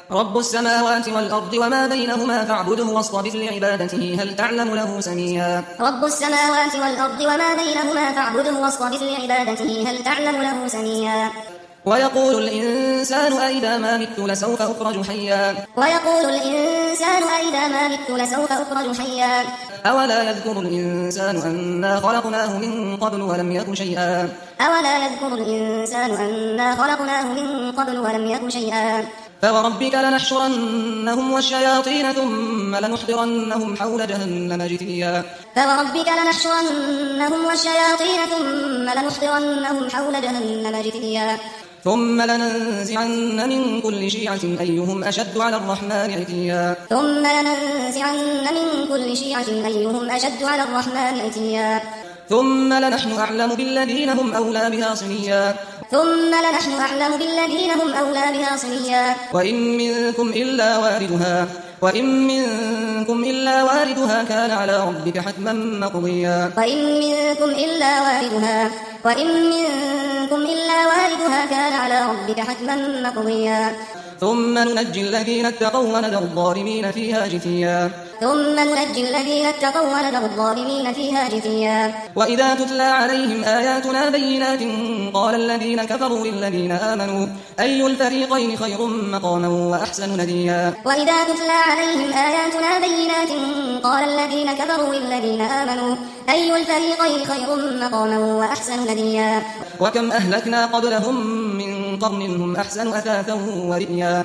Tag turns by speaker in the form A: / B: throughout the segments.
A: رب السماوات والأرض وما بينهما فاعبده واصطبر لعبادته هل تعلم له سميا
B: رب السماوات والأرض وما بينهما فاعبده واصطبر لعبادته هل تعلم له سميا
A: ويقول الإنسان أئذا ما مت لسوف أخرج حيا
B: ويقول الإنسان أئذا ما مت لسوف أخرج حيا
A: أولا يذكر الإنسان أنا خلقناه من قبل ولم يك شيئا
B: أولا يذكر الإنسان أنا خلقناه من قبل ولم يك شيئا
A: فوربك لنحشرنهم والشياطين ثم لنحضرنهم حول جهنم جثيا
B: فوربك لنحشرنهم والشياطين ثم لنحضرنهم حول جهنم جثيا
A: ثم لننزعن من كل شيعة أيهم أشد على الرحمن عتيا
B: ثم لننزعن من كل شيعة أيهم أشد على الرحمن عتيا
A: ثم لنحن أعلم بالذين هم أولى بها صليا
B: ثم لنحن أعلم بالذين هم أولى بها صليا
A: وإن منكم إلا واردها كان على ربك حتما مقضيا
B: وإن منكم إلا واردها كان على ربك حتما مقضيا
A: ثم ننجي الذين اتقوا ونذر الظالمين فيها جثيا وإذا تتلى عليهم آياتنا بينات قال الذين كفروا للذين آمنوا أي الفريقين خير مقاما وأحسن نديا
B: وإذا تتلى عليهم آياتنا بينات قال الذين كفروا للذين آمنوا أي الفريقين خير مقاما وأحسن نديا
A: وكم أهلكنا قبلهم من قرن هم أحسن أثاثا ورئيا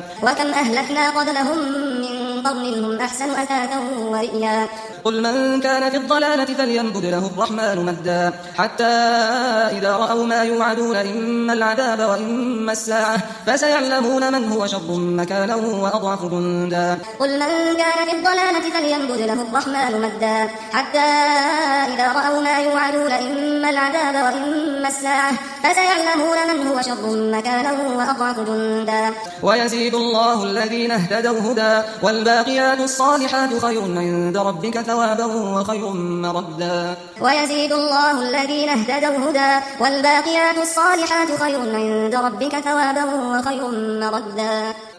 A: قل من كان في الضلالة فليمدد له الرحمن مدا حتى إذا رأوا ما يوعدون إما العذاب وإما الساعة فسيعلمون من هو شر مكانا وأضعف جندا
B: قل من كان في الضلالة فليمدد له الرحمن مدا حتى إذا رأوا ما يوعدون إما العذاب وإما الساعة فسيعلمون من هو شر مكانا وأضعف جندا
A: ويزيد الله الذين اهتدوا هدى والباقيات الصالحات خير عند ربك ثوابا وخير مردا
B: ويزيد الله الذين اهتدوا هدى والباقيات الصالحات خير عند ربك ثوابا وخير مردا